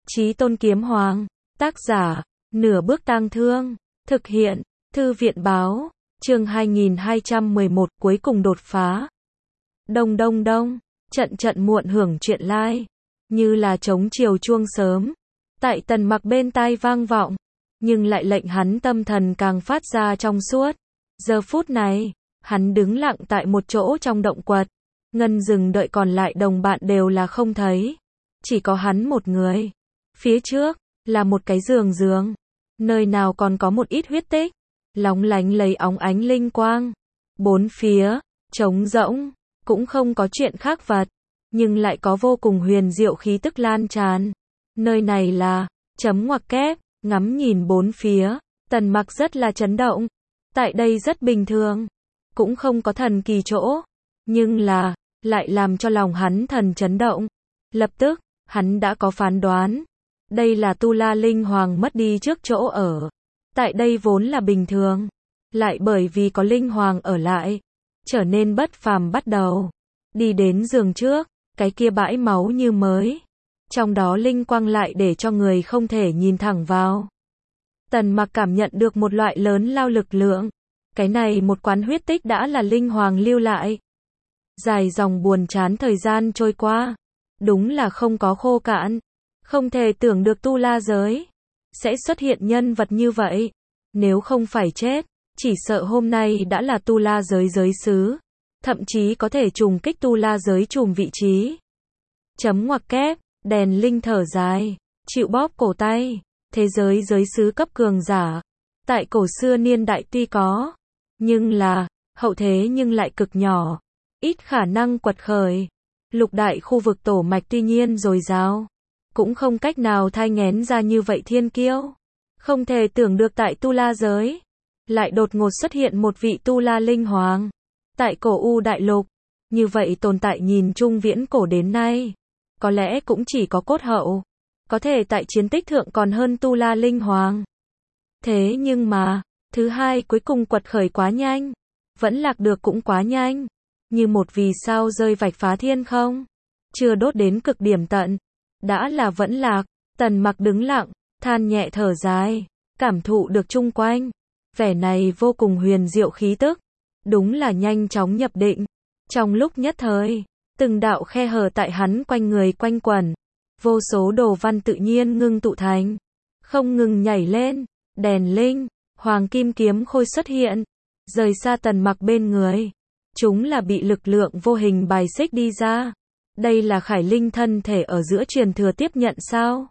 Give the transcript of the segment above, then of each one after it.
Chí Tôn Kiếm Hoàng, tác giả, Nửa Bước Tang Thương, thực hiện, Thư viện báo, chương 2211 cuối cùng đột phá. Đông đông đông, trận trận muộn hưởng chuyện lai, như là trống chiều chuông sớm, tại Tần Mặc bên tai vang vọng, nhưng lại lệnh hắn tâm thần càng phát ra trong suốt. Giờ phút này, hắn đứng lặng tại một chỗ trong động quật, ngân rừng đợi còn lại đồng bạn đều là không thấy, chỉ có hắn một người. Phía trước, là một cái giường, nơi nào còn có một ít huyết tích, lóng lánh lấy óng ánh linh quang. Bốn phía, trống rỗng, cũng không có chuyện khác vật, nhưng lại có vô cùng huyền diệu khí tức lan tràn. Nơi này là, chấm ngoặc kép, ngắm nhìn bốn phía, Tần Mặc rất là chấn động. Tại đây rất bình thường, cũng không có thần kỳ chỗ, nhưng là, lại làm cho lòng hắn thần chấn động. Lập tức, hắn đã có phán đoán. Đây là Tu La Linh Hoàng mất đi trước chỗ ở. Tại đây vốn là bình thường, lại bởi vì có Linh Hoàng ở lại, trở nên bất phàm bắt đầu. Đi đến giường trước, cái kia bãi máu như mới. Trong đó linh quang lại để cho người không thể nhìn thẳng vào. Tần Mặc cảm nhận được một loại lớn lao lực lượng. Cái này một quán huyết tích đã là Linh Hoàng lưu lại. Dài dòng buồn chán thời gian trôi qua, đúng là không có khô cạn. Không thể tưởng được Tu La giới sẽ xuất hiện nhân vật như vậy. Nếu không phải chết, chỉ sợ hôm nay đã là Tu La giới giới sứ, thậm chí có thể trùng kích Tu La giới trùm vị trí. Chấm ngoặc kép, đèn linh thở dài, chịu bóp cổ tay. Thế giới giới sứ cấp cường giả, tại cổ xưa niên đại tuy có, nhưng là, hậu thế nhưng lại cực nhỏ, ít khả năng quật khởi. Lục đại khu vực tổ mạch tuy nhiên dồi dào, cũng không cách nào thai nghén ra như vậy thiên kiêu. Không thể tưởng được tại Tu La giới, lại đột ngột xuất hiện một vị Tu La Linh Hoàng. Tại cổ U đại lục, như vậy tồn tại nhìn chung viễn cổ đến nay, có lẽ cũng chỉ có cốt hậu, có thể tại chiến tích thượng còn hơn Tu La Linh Hoàng. Thế nhưng mà, thứ hai cuối cùng quật khởi quá nhanh, vẫn lạc được cũng quá nhanh, như một vì sao rơi vạch phá thiên không, chưa đốt đến cực điểm tận, đã là vẫn lạc. Tần Mặc đứng lặng, than nhẹ thở dài, cảm thụ được chung quanh, vẻ này vô cùng huyền diệu khí tức, đúng là nhanh chóng nhập định. Trong lúc nhất thời, từng đạo khe hở tại hắn quanh người quanh quẩn, vô số đồ văn tự nhiên ngưng tụ thành, không ngừng nhảy lên. Đèn linh, hoàng kim kiếm khôi xuất hiện, rời xa Tần Mặc bên người. Chúng là bị lực lượng vô hình bài xích đi ra. Đây là Khải Linh thân thể ở giữa truyền thừa tiếp nhận sao?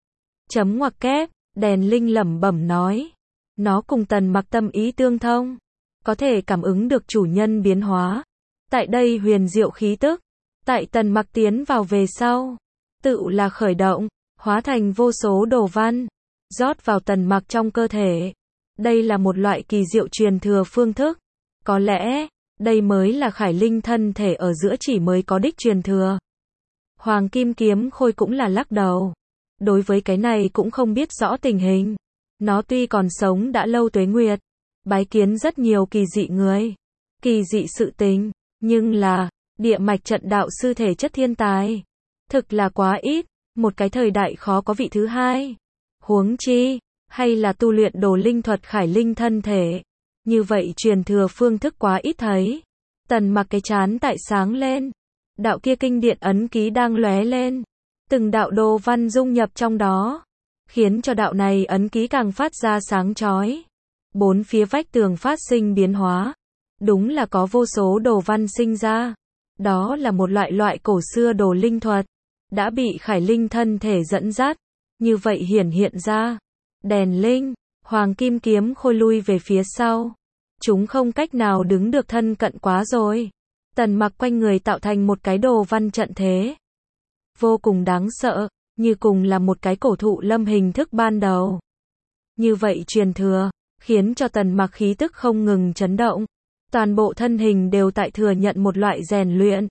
Chấm ngoặc kép, đèn linh lẩm bẩm nói. Nó cùng Tần Mặc tâm ý tương thông, có thể cảm ứng được chủ nhân biến hóa. Tại đây huyền diệu khí tức, tại Tần Mặc tiến vào về sau, tự là khởi động, hóa thành vô số đồ văn, rót vào Tần Mặc trong cơ thể. Đây là một loại kỳ diệu truyền thừa phương thức. Có lẽ, đây mới là Khải Linh thân thể ở giữa chỉ mới có đích truyền thừa. Hoàng kim kiếm khôi cũng là lắc đầu. Đối với cái này cũng không biết rõ tình hình. Nó tuy còn sống đã lâu tuế nguyệt, bái kiến rất nhiều kỳ dị người, kỳ dị sự tình, nhưng là, địa mạch trận đạo sư thể chất thiên tài, thực là quá ít, một cái thời đại khó có vị thứ hai. Huống chi, hay là tu luyện đồ linh thuật Khải Linh thân thể. Như vậy truyền thừa phương thức quá ít thấy. Tần Mặc cái chán tại sáng lên. Đạo kia kinh điện ấn ký đang lóe lên. Từng đạo đồ văn dung nhập trong đó, khiến cho đạo này ấn ký càng phát ra sáng chói. Bốn phía vách tường phát sinh biến hóa. Đúng là có vô số đồ văn sinh ra. Đó là một loại cổ xưa đồ linh thuật, đã bị Khải Linh thân thể dẫn dắt. Như vậy hiển hiện ra. Đèn linh, hoàng kim kiếm khôi lui về phía sau. Chúng không cách nào đứng được thân cận quá rồi. Tần Mặc quanh người tạo thành một cái đồ văn trận thế. Vô cùng đáng sợ, như cùng là một cái cổ thụ lâm hình thức ban đầu. Như vậy truyền thừa, khiến cho Tần Mặc khí tức không ngừng chấn động. Toàn bộ thân hình đều tại thừa nhận một loại rèn luyện.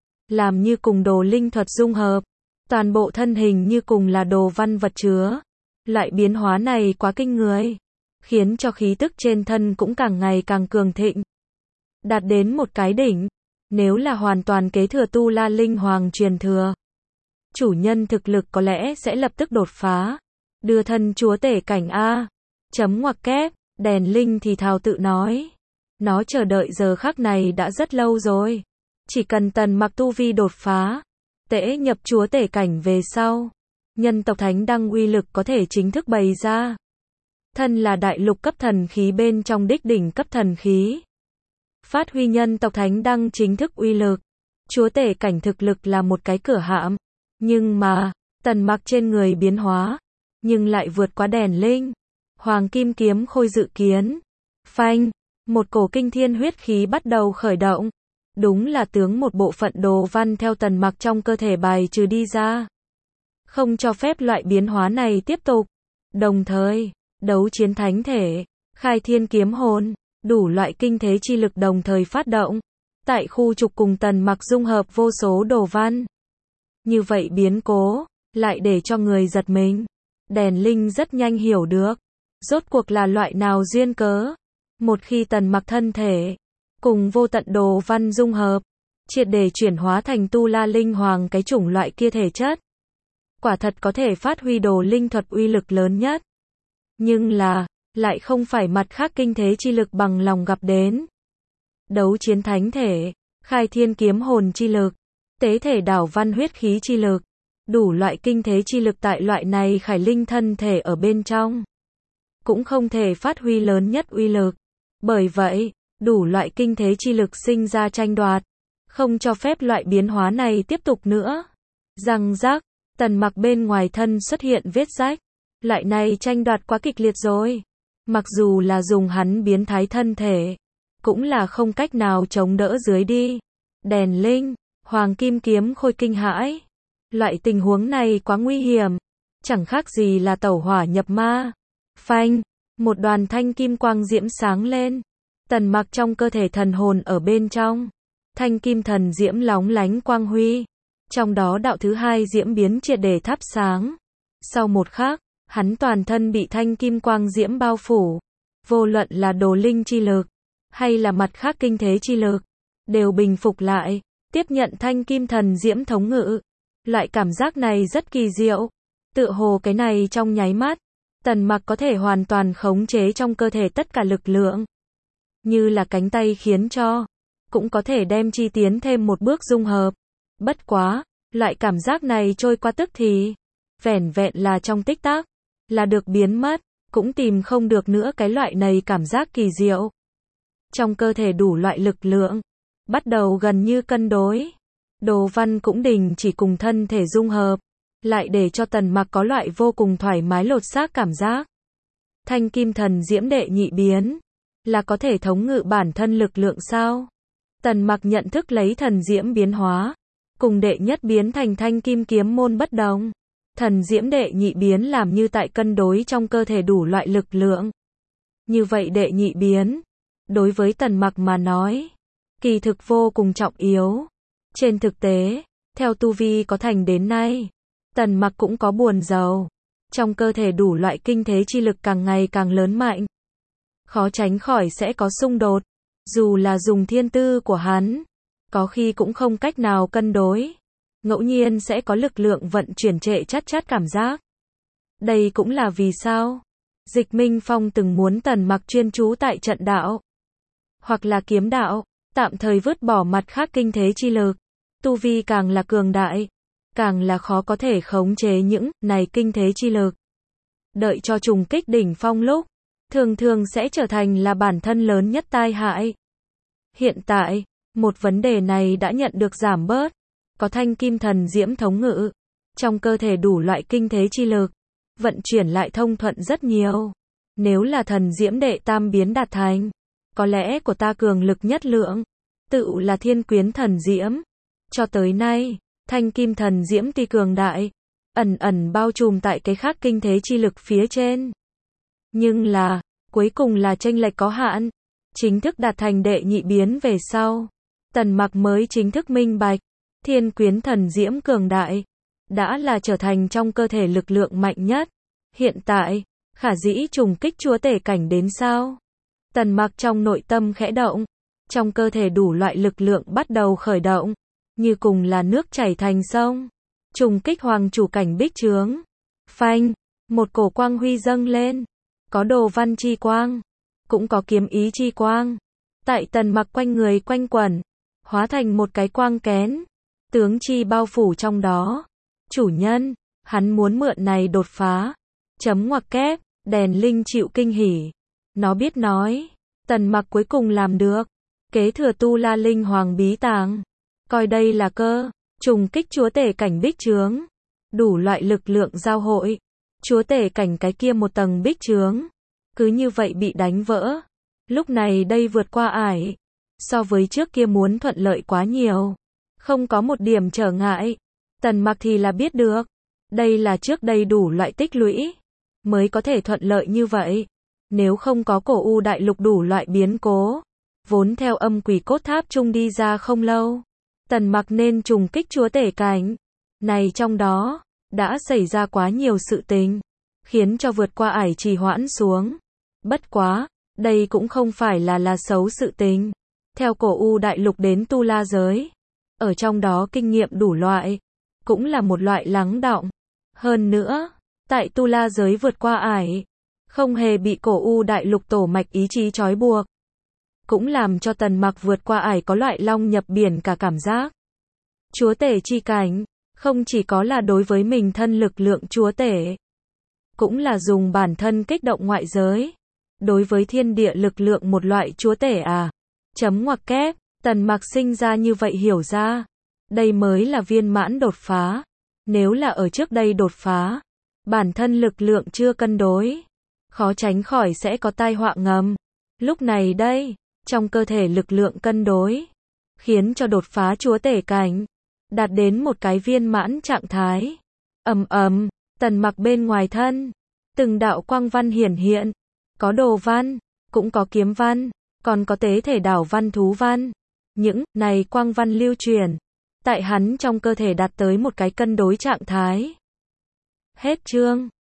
Làm như cùng đồ linh thuật dung hợp. Toàn bộ thân hình như cùng là đồ văn vật chứa. Loại biến hóa này quá kinh người, khiến cho khí tức trên thân cũng càng ngày càng cường thịnh. Đạt đến một cái đỉnh, nếu là hoàn toàn kế thừa Tu La Linh Hoàng truyền thừa, chủ nhân thực lực có lẽ sẽ lập tức đột phá. Đưa thân chúa tể cảnh A. Chấm ngoặc kép, đèn linh thì thào tự nói. Nó chờ đợi giờ khắc này đã rất lâu rồi. Chỉ cần Tần Mặc tu vi đột phá, tễ nhập chúa tể cảnh về sau, nhân tộc thánh đăng uy lực có thể chính thức bày ra. Thân là đại lục cấp thần khí bên trong đích đỉnh cấp thần khí. Phát huy nhân tộc thánh đăng chính thức uy lực. Chúa tể cảnh thực lực là một cái cửa hạm. Nhưng mà, Tần Mặc trên người biến hóa, nhưng lại vượt quá đèn linh. Hoàng kim kiếm khôi dự kiến. Phanh, một cổ kinh thiên huyết khí bắt đầu khởi động. Đúng là tướng một bộ phận đồ văn theo Tần Mặc trong cơ thể bài trừ đi ra. Không cho phép loại biến hóa này tiếp tục. Đồng thời, đấu chiến thánh thể, khai thiên kiếm hồn, đủ loại kinh thế chi lực đồng thời phát động. Tại khu trục cùng Tần Mặc dung hợp vô số đồ văn. Như vậy biến cố, lại để cho người giật mình. Đèn linh rất nhanh hiểu được. Rốt cuộc là loại nào duyên cớ. Một khi Tần Mặc thân thể, cùng vô tận đồ văn dung hợp, triệt để chuyển hóa thành tu la linh hoàng cái chủng loại kia thể chất. Quả thật có thể phát huy đồ linh thuật uy lực lớn nhất. Nhưng là, lại không phải mặt khác kinh thế chi lực bằng lòng gặp đến. Đấu chiến thánh thể, khai thiên kiếm hồn chi lực, tế thể đảo văn huyết khí chi lực, đủ loại kinh thế chi lực tại loại này khải linh thân thể ở bên trong. Cũng không thể phát huy lớn nhất uy lực. Bởi vậy, đủ loại kinh thế chi lực sinh ra tranh đoạt, không cho phép loại biến hóa này tiếp tục nữa. Răng rắc, Tần Mặc bên ngoài thân xuất hiện vết rách. Loại này tranh đoạt quá kịch liệt rồi. Mặc dù là dùng hắn biến thái thân thể, cũng là không cách nào chống đỡ dưới đi. Đèn linh, hoàng kim kiếm khôi kinh hãi. Loại tình huống này quá nguy hiểm. Chẳng khác gì là tẩu hỏa nhập ma. Phanh, một đoàn thanh kim quang diễm sáng lên. Tần Mặc trong cơ thể thần hồn ở bên trong. Thanh kim thần diễm lóng lánh quang huy. Trong đó đạo thứ hai diễm biến triệt để thắp sáng. Sau một khắc, hắn toàn thân bị thanh kim quang diễm bao phủ. Vô luận là đồ linh chi lực, hay là mặt khác kinh thế chi lực, đều bình phục lại, tiếp nhận thanh kim thần diễm thống ngự. Loại cảm giác này rất kỳ diệu. Tựa hồ cái này trong nháy mắt, Tần Mặc có thể hoàn toàn khống chế trong cơ thể tất cả lực lượng. Như là cánh tay khiến cho, cũng có thể đem chi tiến thêm một bước dung hợp. Bất quá, loại cảm giác này trôi qua tức thì, vẻn vẹn là trong tích tắc, là được biến mất, cũng tìm không được nữa cái loại này cảm giác kỳ diệu. Trong cơ thể đủ loại lực lượng, bắt đầu gần như cân đối. Đồ văn cũng đình chỉ cùng thân thể dung hợp, lại để cho Tần Mặc có loại vô cùng thoải mái lột xác cảm giác. Thanh kim thần diễm đệ nhị biến, là có thể thống ngự bản thân lực lượng sao? Tần Mặc nhận thức lấy thần diễm biến hóa, cùng đệ nhất biến thành thanh kim kiếm môn bất đồng. Thần diễm đệ nhị biến làm như tại cân đối trong cơ thể đủ loại lực lượng. Như vậy đệ nhị biến, đối với Tần Mặc mà nói, kỳ thực vô cùng trọng yếu. Trên thực tế, theo tu vi có thành đến nay, Tần Mặc cũng có buồn giàu. Trong cơ thể đủ loại kinh thế chi lực càng ngày càng lớn mạnh. Khó tránh khỏi sẽ có xung đột. Dù là dùng thiên tư của hắn, có khi cũng không cách nào cân đối. Ngẫu nhiên sẽ có lực lượng vận chuyển trệ chát chát cảm giác. Đây cũng là vì sao Dịch Minh Phong từng muốn Tần Mặc chuyên chú tại trận đạo, hoặc là kiếm đạo, tạm thời vứt bỏ mặt khác kinh thế chi lực. Tu vi càng là cường đại, càng là khó có thể khống chế những này kinh thế chi lực. Đợi cho trùng kích đỉnh phong lúc, thường thường sẽ trở thành là bản thân lớn nhất tai hại. Hiện tại, một vấn đề này đã nhận được giảm bớt. Có thanh kim thần diễm thống ngự, trong cơ thể đủ loại kinh thế chi lực, vận chuyển lại thông thuận rất nhiều. Nếu là thần diễm đệ tam biến đạt thành, có lẽ của ta cường lực nhất lượng, tự là thiên quyến thần diễm. Cho tới nay, thanh kim thần diễm tuy cường đại, ẩn ẩn bao trùm tại cái khác kinh thế chi lực phía trên. Nhưng là, cuối cùng là chênh lệch có hạn. Chính thức đạt thành đệ nhị biến về sau, Tần Mặc mới chính thức minh bạch, thiên quyến thần diễm cường đại, đã là trở thành trong cơ thể lực lượng mạnh nhất. Hiện tại, khả dĩ trùng kích chúa tể cảnh đến sao? Tần Mặc trong nội tâm khẽ động, trong cơ thể đủ loại lực lượng bắt đầu khởi động, như cùng là nước chảy thành sông. Trùng kích hoàng chủ cảnh bích trướng. Phanh, một cổ quang huy dâng lên. Có đồ văn chi quang, cũng có kiếm ý chi quang. Tại Tần Mặc quanh người quanh quẩn, hóa thành một cái quang kén. Tướng chi bao phủ trong đó. Chủ nhân, hắn muốn mượn này đột phá. Chấm ngoặc kép, đèn linh chịu kinh hỉ. Nó biết nói, Tần Mặc cuối cùng làm được. Kế thừa Tu La Linh Hoàng bí tàng. Coi đây là cơ, trùng kích chúa tể cảnh bích trướng. Đủ loại lực lượng giao hội. Chúa tể cảnh cái kia một tầng bích trướng. Cứ như vậy bị đánh vỡ. Lúc này đây vượt qua ải. So với trước kia muốn thuận lợi quá nhiều. Không có một điểm trở ngại. Tần Mặc thì là biết được. Đây là trước đây đủ loại tích lũy. Mới có thể thuận lợi như vậy. Nếu không có cổ u đại lục đủ loại biến cố. Vốn theo âm quỷ cốt tháp chung đi ra không lâu. Tần Mặc nên trùng kích chúa tể cảnh. Này trong đó, đã xảy ra quá nhiều sự tình. Khiến cho vượt qua ải trì hoãn xuống. Bất quá, đây cũng không phải là xấu sự tình. Theo cổ u đại lục đến tu la giới. Ở trong đó kinh nghiệm đủ loại. Cũng là một loại lắng đọng. Hơn nữa, tại tu la giới vượt qua ải. Không hề bị cổ u đại lục tổ mạch ý chí trói buộc. Cũng làm cho Tần Mặc vượt qua ải có loại long nhập biển cả cảm giác. Chúa tể chi cảnh, không chỉ có là đối với mình thân lực lượng chúa tể. Cũng là dùng bản thân kích động ngoại giới. Đối với thiên địa lực lượng một loại chúa tể à. Chấm ngoặc kép, Tần Mặc sinh ra như vậy hiểu ra. Đây mới là viên mãn đột phá. Nếu là ở trước đây đột phá, bản thân lực lượng chưa cân đối. Khó tránh khỏi sẽ có tai họa ngầm. Lúc này đây, trong cơ thể lực lượng cân đối. Khiến cho đột phá chúa tể cảnh. Đạt đến một cái viên mãn trạng thái. Tần Mặc bên ngoài thân. Từng đạo quang văn hiển hiện. Có đồ văn, cũng có kiếm văn, còn có tế thể đảo văn thú văn. Những này quang văn lưu truyền. Tại hắn trong cơ thể đạt tới một cái cân đối trạng thái. Hết chương.